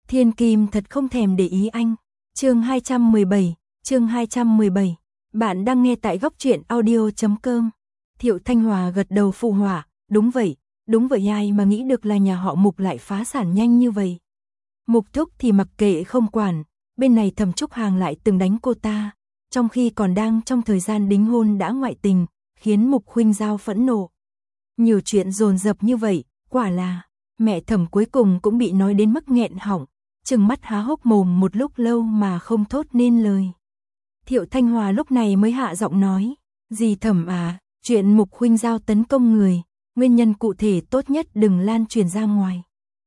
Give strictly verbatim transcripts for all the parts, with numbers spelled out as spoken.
Thiên Kim thật không thèm để ý anh. Chương hai trăm mười bảy, chương hai trăm mười bảy. Bạn đang nghe tại góc truyện audio chấm com. Thiệu Thanh Hòa gật đầu phụ họa, đúng vậy, đúng vậy, ai mà nghĩ được là nhà họ Mục lại phá sản nhanh như vậy. Mục Thúc thì mặc kệ không quản, bên này Thẩm Trúc Hàng lại từng đánh cô ta, trong khi còn đang trong thời gian đính hôn đã ngoại tình, khiến Mục Khuynh Giao phẫn nộ. Nhiều chuyện dồn dập như vậy, quả là mẹ Thẩm cuối cùng cũng bị nói đến mức nghẹn họng, trừng mắt há hốc mồm một lúc lâu mà không thốt nên lời. Thiệu Thanh Hòa lúc này mới hạ giọng nói, dì Thẩm à, chuyện Mục Khuynh Giao tấn công người, nguyên nhân cụ thể tốt nhất đừng lan truyền ra ngoài.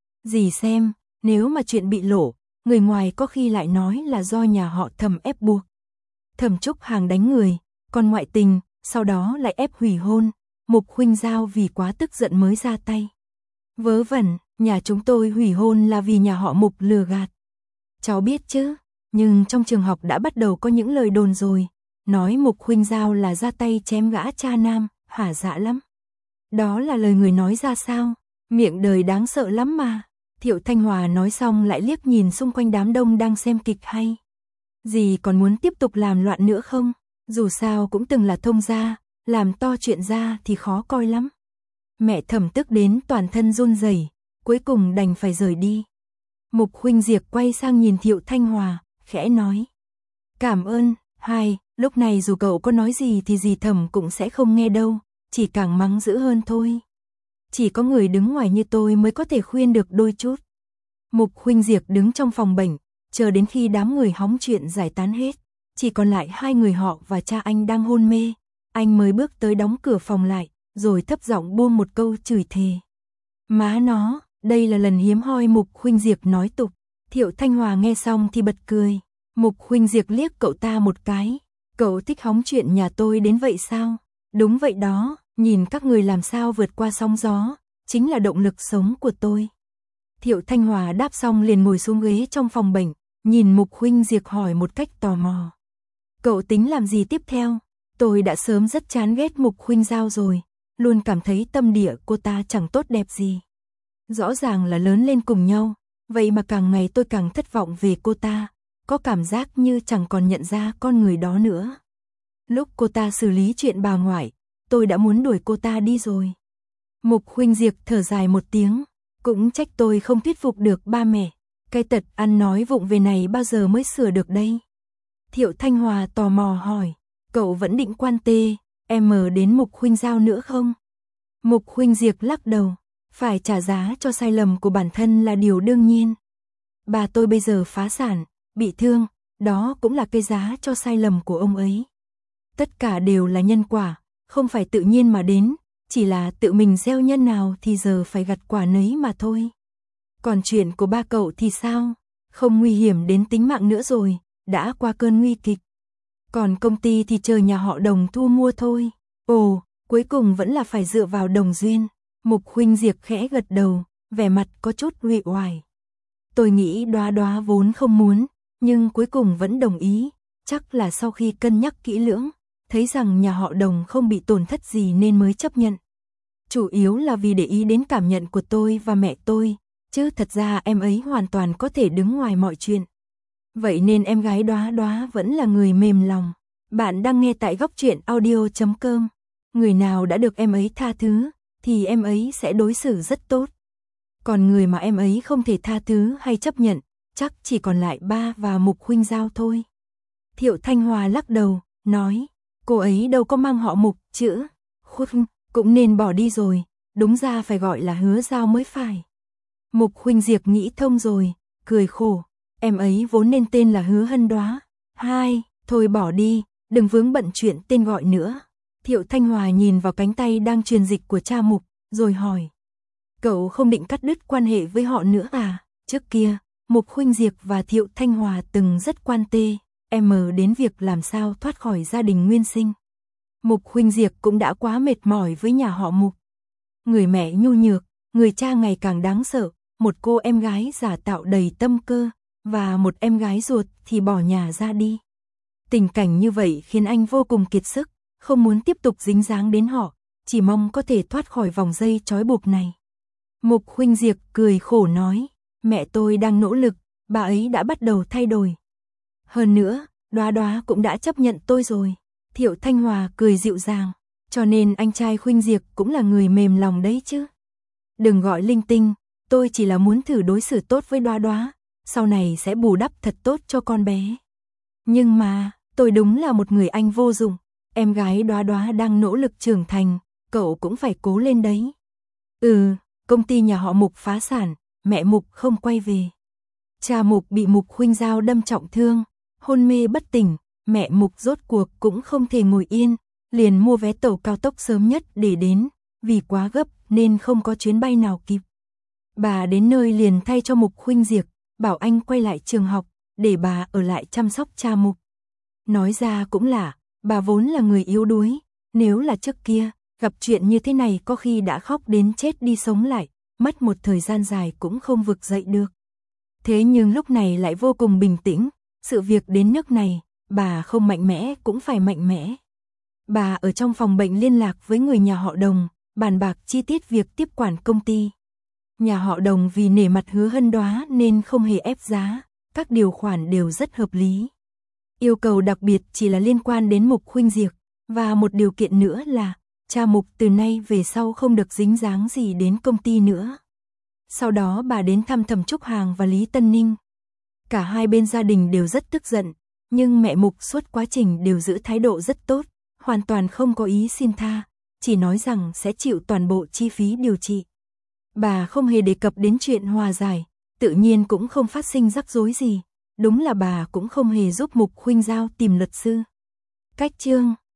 Dì xem, nếu mà chuyện bị lộ, người ngoài có khi lại nói là do nhà họ Thẩm ép buộc. Thẩm Trúc Hàng đánh người, còn ngoại tình, sau đó lại ép hủy hôn, Mục Khuynh Giao vì quá tức giận mới ra tay. Vớ vẩn, nhà chúng tôi hủy hôn là vì nhà họ Mục lừa gạt. Cháu biết chứ, nhưng trong trường học đã bắt đầu có những lời đồn rồi, nói Mục Khuynh Giao là ra tay chém gã cha nam, hả dạ lắm. Đó là lời người nói ra sao? Miệng đời đáng sợ lắm mà. Thiệu Thanh Hòa nói xong lại liếc nhìn xung quanh đám đông đang xem kịch hay. Dì còn muốn tiếp tục làm loạn nữa không? Dù sao cũng từng là thông gia, làm to chuyện ra thì khó coi lắm. Mẹ Thẩm tức đến toàn thân run rẩy, cuối cùng đành phải rời đi. Mục Khuynh Diệp quay sang nhìn Thiệu Thanh Hòa, khẽ nói. Cảm ơn, hai, lúc này dù cậu có nói gì thì dì Thẩm cũng sẽ không nghe đâu, chỉ càng mắng dữ hơn thôi. Chỉ có người đứng ngoài như tôi mới có thể khuyên được đôi chút. Mục Khuynh Diệp đứng trong phòng bệnh, chờ đến khi đám người hóng chuyện giải tán hết, chỉ còn lại hai người họ và cha anh đang hôn mê, anh mới bước tới đóng cửa phòng lại, rồi thấp giọng buông một câu chửi thề. Má nó, đây là lần hiếm hoi Mục Khuynh Diệp nói tục. Thiệu Thanh Hòa nghe xong thì bật cười. Mục Khuynh Diệp liếc cậu ta một cái. Cậu thích hóng chuyện nhà tôi đến vậy sao? Đúng vậy đó, nhìn các người làm sao vượt qua sóng gió, chính là động lực sống của tôi. Thiệu Thanh Hòa đáp xong liền ngồi xuống ghế trong phòng bệnh, nhìn Mục Khuynh Diệp hỏi một cách tò mò. Cậu tính làm gì tiếp theo? Tôi đã sớm rất chán ghét Mục Khuynh Giao rồi, luôn cảm thấy tâm địa cô ta chẳng tốt đẹp gì. Rõ ràng là lớn lên cùng nhau, vậy mà càng ngày tôi càng thất vọng về cô ta, có cảm giác như chẳng còn nhận ra con người đó nữa. Lúc cô ta xử lý chuyện bà ngoại, tôi đã muốn đuổi cô ta đi rồi. Mục Khuynh Diệp thở dài một tiếng, cũng trách tôi không thuyết phục được ba mẹ, cái tật ăn nói vụng về này bao giờ mới sửa được đây. Thiệu Thanh Hòa tò mò hỏi, cậu vẫn định quan tê, em đến Mục Khuynh Giao nữa không? Mục Khuynh Diệp lắc đầu, phải trả giá cho sai lầm của bản thân là điều đương nhiên. Bà tôi bây giờ phá sản, bị thương, đó cũng là cái giá cho sai lầm của ông ấy. Tất cả đều là nhân quả, không phải tự nhiên mà đến, chỉ là tự mình gieo nhân nào thì giờ phải gặt quả nấy mà thôi. Còn chuyện của ba cậu thì sao? Không nguy hiểm đến tính mạng nữa rồi, đã qua cơn nguy kịch. Còn công ty thì chờ nhà họ Đồng thu mua thôi. Ồ, cuối cùng vẫn là phải dựa vào Đồng duyên. Mục Khuynh Diệp khẽ gật đầu, vẻ mặt có chút uể oải. Tôi nghĩ Đoá Đoá vốn không muốn, nhưng cuối cùng vẫn đồng ý, chắc là sau khi cân nhắc kỹ lưỡng, thấy rằng nhà họ Đồng không bị tổn thất gì nên mới chấp nhận. Chủ yếu là vì để ý đến cảm nhận của tôi và mẹ tôi, chứ thật ra em ấy hoàn toàn có thể đứng ngoài mọi chuyện. Vậy nên em gái Đoá Đoá vẫn là người mềm lòng. Bạn đang nghe tại góc truyện audio chấm com. Người nào đã được em ấy tha thứ, thì em ấy sẽ đối xử rất tốt. Còn người mà em ấy không thể tha thứ hay chấp nhận, chắc chỉ còn lại ba và Mục Khuynh Giao thôi. Thiệu Thanh Hòa lắc đầu, nói, cô ấy đâu có mang họ Mục chứ. Khuynh, cũng nên bỏ đi rồi, đúng ra phải gọi là Hứa Giao mới phải. Mục Khuynh Diệp nghĩ thông rồi, cười khổ, em ấy vốn nên tên là Hứa Hân Đoá. Hai, thôi bỏ đi, đừng vướng bận chuyện tên gọi nữa. Thiệu Thanh Hòa nhìn vào cánh tay đang truyền dịch của cha Mục, rồi hỏi. Cậu không định cắt đứt quan hệ với họ nữa à? Trước kia, Mục Khuynh Diệp và Thiệu Thanh Hòa từng rất quan tê, em đến việc làm sao thoát khỏi gia đình nguyên sinh. Mục Khuynh Diệp cũng đã quá mệt mỏi với nhà họ Mục. Người mẹ nhu nhược, người cha ngày càng đáng sợ, một cô em gái giả tạo đầy tâm cơ, và một em gái ruột thì bỏ nhà ra đi. Tình cảnh như vậy khiến anh vô cùng kiệt sức, không muốn tiếp tục dính dáng đến họ, chỉ mong có thể thoát khỏi vòng dây trói buộc này. Mục Khuynh Diệp cười khổ nói, mẹ tôi đang nỗ lực, bà ấy đã bắt đầu thay đổi. Hơn nữa, Đóa Đóa cũng đã chấp nhận tôi rồi. Thiệu Thanh Hòa cười dịu dàng, cho nên anh trai Khuynh Diệp cũng là người mềm lòng đấy chứ. Đừng gọi linh tinh, tôi chỉ là muốn thử đối xử tốt với Đóa Đóa, sau này sẽ bù đắp thật tốt cho con bé. Nhưng mà, tôi đúng là một người anh vô dụng, em gái Đóa Đóa đang nỗ lực trưởng thành, cậu cũng phải cố lên đấy. Ừ, công ty nhà họ Mục phá sản, mẹ Mục không quay về. Cha Mục bị Mục Khuynh Giao đâm trọng thương, hôn mê bất tỉnh, mẹ Mục rốt cuộc cũng không thể ngồi yên, liền mua vé tàu cao tốc sớm nhất để đến, vì quá gấp nên không có chuyến bay nào kịp. Bà đến nơi liền thay cho Mục Khuynh Diệp, bảo anh quay lại trường học, để bà ở lại chăm sóc cha Mục. Nói ra cũng lạ, bà vốn là người yếu đuối, nếu là trước kia, gặp chuyện như thế này có khi đã khóc đến chết đi sống lại, mất một thời gian dài cũng không vực dậy được. Thế nhưng lúc này lại vô cùng bình tĩnh, sự việc đến nước này, bà không mạnh mẽ cũng phải mạnh mẽ. Bà ở trong phòng bệnh liên lạc với người nhà họ Đồng, bàn bạc chi tiết việc tiếp quản công ty. Nhà họ Đồng vì nể mặt Hứa Hân Đóa nên không hề ép giá, các điều khoản đều rất hợp lý. Yêu cầu đặc biệt chỉ là liên quan đến Mục Khuynh Diệp, và một điều kiện nữa là cha Mục từ nay về sau không được dính dáng gì đến công ty nữa. Sau đó bà đến thăm Thẩm Trúc Hàng và Lý Tân Ninh. Cả hai bên gia đình đều rất tức giận, nhưng mẹ Mục suốt quá trình đều giữ thái độ rất tốt, hoàn toàn không có ý xin tha, chỉ nói rằng sẽ chịu toàn bộ chi phí điều trị. Bà không hề đề cập đến chuyện hòa giải, tự nhiên cũng không phát sinh rắc rối gì, đúng là bà cũng không hề giúp Mục Khuynh Giao tìm luật sư. Cách chương